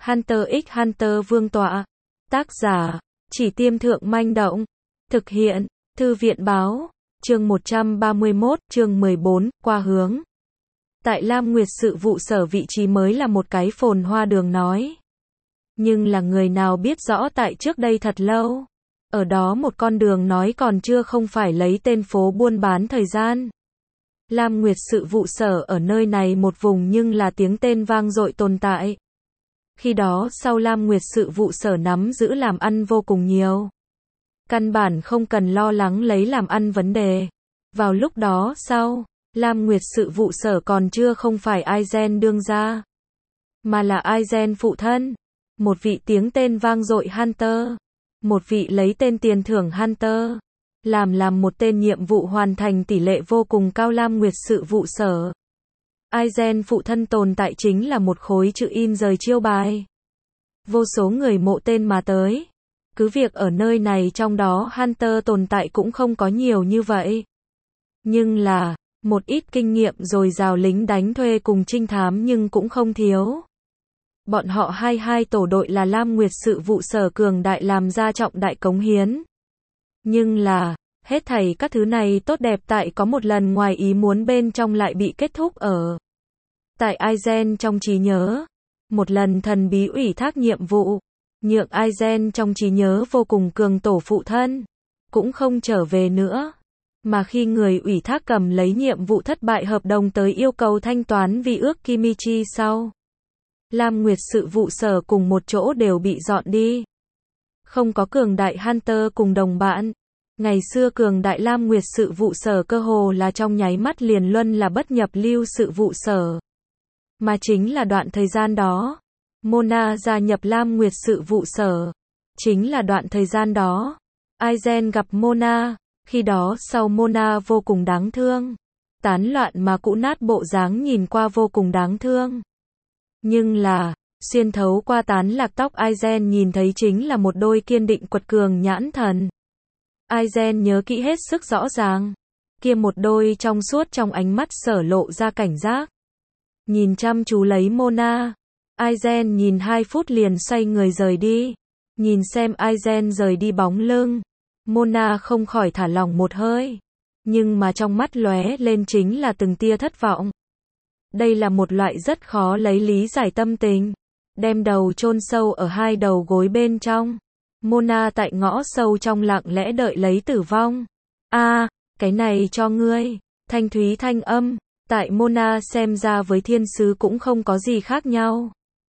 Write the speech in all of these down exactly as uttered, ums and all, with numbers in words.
Hunter x Hunter vương tọa. Tác giả, Chỉ Tiêm Thượng Manh Động. Thực hiện, Thư viện Báo. Chương một trăm ba mươi mốt, chương mười bốn, qua hướng. Tại Lam Nguyệt sự vụ sở vị trí mới là một cái phồn hoa đường nói. Nhưng là người nào biết rõ tại trước đây thật lâu. Ở đó một con đường nói còn chưa không phải lấy tên phố buôn bán thời gian. Lam Nguyệt sự vụ sở ở nơi này một vùng nhưng là tiếng tên vang dội tồn tại. Khi đó sau Lam Nguyệt sự vụ sở nắm giữ làm ăn vô cùng nhiều. Căn bản không cần lo lắng lấy làm ăn vấn đề. Vào lúc đó sau, Lam Nguyệt sự vụ sở còn chưa không phải Aizen đương gia, mà là Aizen phụ thân. Một vị tiếng tên vang dội Hunter. Một vị lấy tên tiền thưởng Hunter. Làm làm một tên nhiệm vụ hoàn thành tỷ lệ vô cùng cao Lam Nguyệt sự vụ sở. Aizen phụ thân tồn tại chính là một khối chữ in rời chiêu bài. Vô số người mộ tên mà tới. Cứ việc ở nơi này trong đó Hunter tồn tại cũng không có nhiều như vậy. Nhưng là, một ít kinh nghiệm dồi dào lính đánh thuê cùng trinh thám nhưng cũng không thiếu. Bọn họ hai hai tổ đội là Lam Nguyệt sự vụ sở cường đại làm ra trọng đại cống hiến. Nhưng là, hết thảy các thứ này tốt đẹp tại có một lần ngoài ý muốn bên trong lại bị kết thúc ở. Tại Aizen trong trí nhớ, một lần thần bí ủy thác nhiệm vụ, nhượng Aizen trong trí nhớ vô cùng cường tổ phụ thân, cũng không trở về nữa. Mà khi người ủy thác cầm lấy nhiệm vụ thất bại hợp đồng tới yêu cầu thanh toán vi ước Kimichi sau. Lam Nguyệt sự vụ sở cùng một chỗ đều bị dọn đi. Không có cường đại Hunter cùng đồng bạn. Ngày xưa cường đại Lam Nguyệt sự vụ sở cơ hồ là trong nháy mắt liền luân là bất nhập lưu sự vụ sở. Mà chính là đoạn thời gian đó, Mona gia nhập Lam Nguyệt sự vụ sở. Chính là đoạn thời gian đó, Aizen gặp Mona. Khi đó sau Mona vô cùng đáng thương. Tán loạn mà cũ nát bộ dáng nhìn qua vô cùng đáng thương. Nhưng là, xuyên thấu qua tán lạc tóc Aizen nhìn thấy chính là một đôi kiên định quật cường nhãn thần. Aizen nhớ kỹ hết sức rõ ràng. Kia một đôi trong suốt trong ánh mắt sở lộ ra cảnh giác. Nhìn chăm chú lấy Mona. Aizen nhìn hai phút liền xoay người rời đi. Nhìn xem Aizen rời đi bóng lưng. Mona không khỏi thả lỏng một hơi. Nhưng mà trong mắt lóe lên chính là từng tia thất vọng. Đây là một loại rất khó lấy lý giải tâm tình. Đem đầu chôn sâu ở hai đầu gối bên trong. Mona tại ngõ sâu trong lặng lẽ đợi lấy tử vong. A, à, cái này cho ngươi. Thanh thúy thanh âm. Tại Mona xem ra với thiên sứ cũng không có gì khác nhau.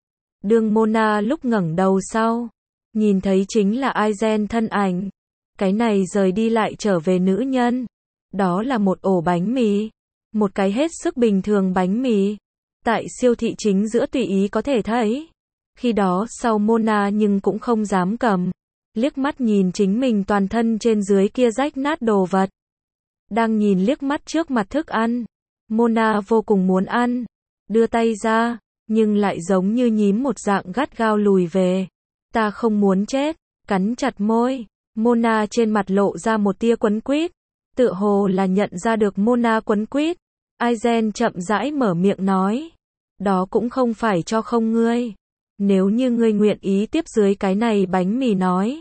Đương Mona lúc ngẩng đầu sau. Nhìn thấy chính là Aizen thân ảnh. Cái này rời đi lại trở về nữ nhân. Đó là một ổ bánh mì. Một cái hết sức bình thường bánh mì. Tại siêu thị chính giữa tùy ý có thể thấy. Khi đó sau Mona nhưng cũng không dám cầm. Liếc mắt nhìn chính mình toàn thân trên dưới kia rách nát đồ vật. Đang nhìn liếc mắt trước mặt thức ăn. Mona vô cùng muốn ăn. Đưa tay ra. Nhưng lại giống như nhím một dạng gắt gao lùi về. Ta không muốn chết. Cắn chặt môi. Mona trên mặt lộ ra một tia quấn quýt. Tựa hồ là nhận ra được Mona quấn quýt. Aizen chậm rãi mở miệng nói. Đó cũng không phải cho không ngươi. Nếu như ngươi nguyện ý tiếp dưới cái này bánh mì nói.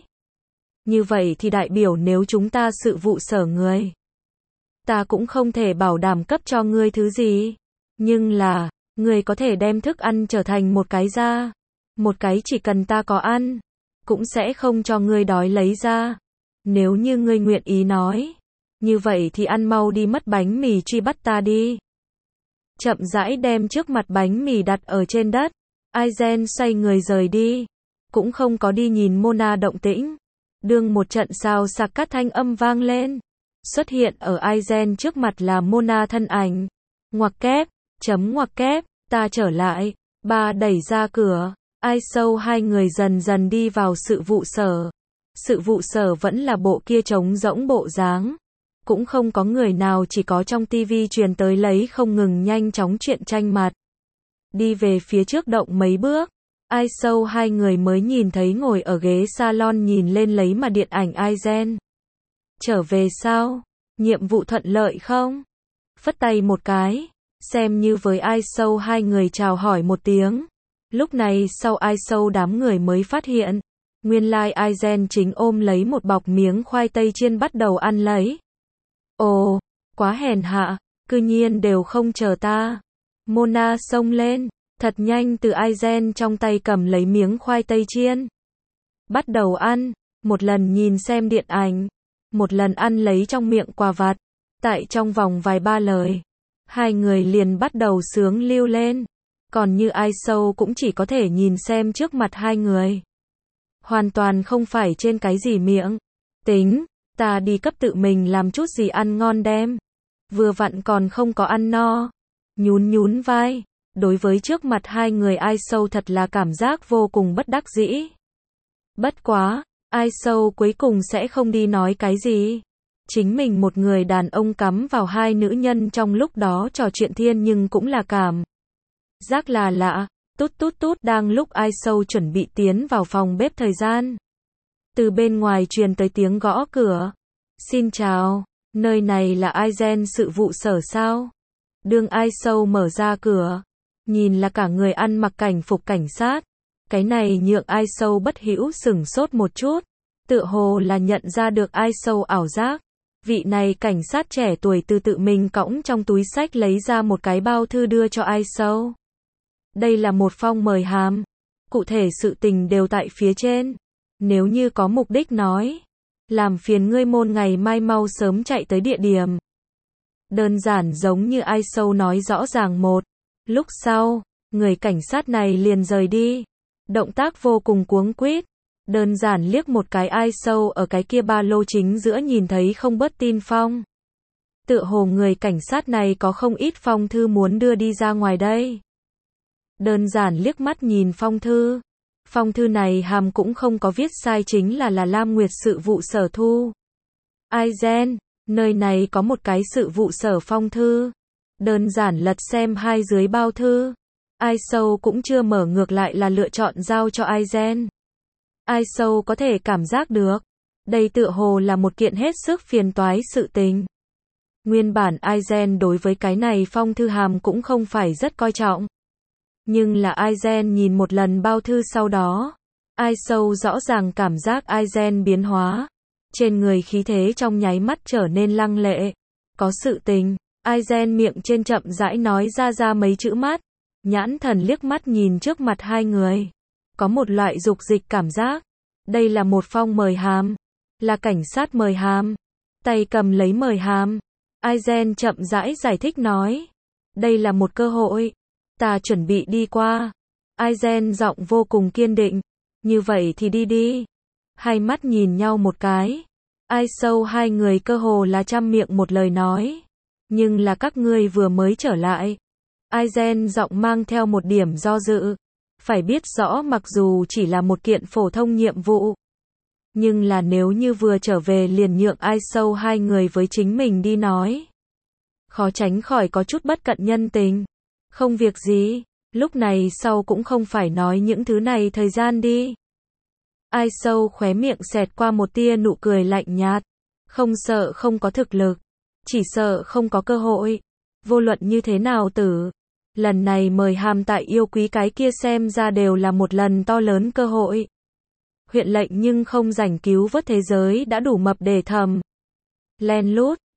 Như vậy thì đại biểu nếu chúng ta sự vụ sở ngươi. Ta cũng không thể bảo đảm cấp cho ngươi thứ gì. Nhưng là, ngươi có thể đem thức ăn trở thành một cái ra. Một cái chỉ cần ta có ăn. Cũng sẽ không cho ngươi đói lấy ra. Nếu như ngươi nguyện ý nói. Như vậy thì ăn mau đi mất bánh mì truy bắt ta đi. Chậm rãi đem trước mặt bánh mì đặt ở trên đất. Aizen xoay người rời đi. Cũng không có đi nhìn Mona động tĩnh. Đương một trận sao sạc cắt thanh âm vang lên. Xuất hiện ở Aizen trước mặt là Mona thân ảnh. Ngoặc kép, chấm ngoặc kép, ta trở lại. Ba đẩy ra cửa. Ai sâu hai người dần dần đi vào sự vụ sở. Sự vụ sở vẫn là bộ kia trống rỗng bộ dáng. Cũng không có người nào chỉ có trong tivi truyền tới lấy không ngừng nhanh chóng chuyện tranh mặt. Đi về phía trước động mấy bước. Ai sâu hai người mới nhìn thấy ngồi ở ghế salon nhìn lên lấy mà điện ảnh Aizen. Trở về sao? Nhiệm vụ thuận lợi không? Phất tay một cái. Xem như với Ai sâu hai người chào hỏi một tiếng. Lúc này sau ai sâu đám người mới phát hiện, nguyên lai Aizen chính ôm lấy một bọc miếng khoai tây chiên bắt đầu ăn lấy. Ồ, quá hèn hạ, cư nhiên đều không chờ ta. Mona xông lên, thật nhanh từ Aizen trong tay cầm lấy miếng khoai tây chiên. Bắt đầu ăn, một lần nhìn xem điện ảnh, một lần ăn lấy trong miệng quà vặt. Tại trong vòng vài ba lời, hai người liền bắt đầu sướng lưu lên. Còn như ai sâu cũng chỉ có thể nhìn xem trước mặt hai người. Hoàn toàn không phải trên cái gì miệng. Tính, ta đi cấp tự mình làm chút gì ăn ngon đem. Vừa vặn còn không có ăn no. Nhún nhún vai. Đối với trước mặt hai người ai sâu thật là cảm giác vô cùng bất đắc dĩ. Bất quá, ai sâu cuối cùng sẽ không đi nói cái gì. Chính mình một người đàn ông cắm vào hai nữ nhân trong lúc đó trò chuyện thiên nhưng cũng là cảm giác là lạ. Tút tút tút đang lúc ai sâu chuẩn bị tiến vào phòng bếp thời gian. Từ bên ngoài truyền tới tiếng gõ cửa. Xin chào, nơi này là Aizen sự vụ sở sao? Đương ai sâu mở ra cửa, nhìn là cả người ăn mặc cảnh phục cảnh sát. Cái này nhượng ai sâu bất hữu sửng sốt một chút. Tựa hồ là nhận ra được ai sâu ảo giác. Vị này cảnh sát trẻ tuổi từ tự mình cõng trong túi sách lấy ra một cái bao thư đưa cho ai sâu. Đây là một phong mời hàm. Cụ thể sự tình đều tại phía trên. Nếu như có mục đích nói, làm phiền ngươi môn ngày mai mau sớm chạy tới địa điểm. Đơn giản giống như ai sâu nói rõ ràng một. Lúc sau, người cảnh sát này liền rời đi. Động tác vô cùng cuống quýt. Đơn giản liếc một cái ai sâu ở cái kia ba lô chính giữa nhìn thấy không bớt tin phong. Tựa hồ người cảnh sát này có không ít phong thư muốn đưa đi ra ngoài đây. Đơn giản liếc mắt nhìn phong thư. Phong thư này hàm cũng không có viết sai chính là là Lam Nguyệt sự vụ sở thu. Aizen, nơi này có một cái sự vụ sở phong thư. Đơn giản lật xem hai dưới bao thư. Ai sâu cũng chưa mở ngược lại là lựa chọn giao cho Aizen. Ai sâu có thể cảm giác được. Đây tựa hồ là một kiện hết sức phiền toái sự tình. Nguyên bản Aizen đối với cái này phong thư hàm cũng không phải rất coi trọng. Nhưng là Aizen nhìn một lần bao thư sau đó. Ai sâu rõ ràng cảm giác Aizen biến hóa. Trên người khí thế trong nháy mắt trở nên lăng lệ. Có sự tình. Aizen miệng trên chậm rãi nói ra ra mấy chữ mắt. Nhãn thần liếc mắt nhìn trước mặt hai người. Có một loại dục dịch cảm giác. Đây là một phong mời hàm. Là cảnh sát mời hàm. Tay cầm lấy mời hàm. Aizen chậm rãi giải thích nói. Đây là một cơ hội. Ta chuẩn bị đi qua. Aizen giọng vô cùng kiên định. Như vậy thì đi đi. Hai mắt nhìn nhau một cái. Ai sâu hai người cơ hồ là trăm miệng một lời nói. Nhưng là các ngươi vừa mới trở lại. Aizen giọng mang theo một điểm do dự. Phải biết rõ mặc dù chỉ là một kiện phổ thông nhiệm vụ. Nhưng là nếu như vừa trở về liền nhượng ai sâu hai người với chính mình đi nói. Khó tránh khỏi có chút bất cận nhân tình. Không việc gì, lúc này sau cũng không phải nói những thứ này thời gian đi. Ai sâu khóe miệng xẹt qua một tia nụ cười lạnh nhạt. Không sợ không có thực lực. Chỉ sợ không có cơ hội. Vô luận như thế nào tử. Lần này mời hàm tại yêu quý cái kia xem ra đều là một lần to lớn cơ hội. Huyện lệnh nhưng không rảnh cứu vớt thế giới đã đủ mập để thầm. Len lút,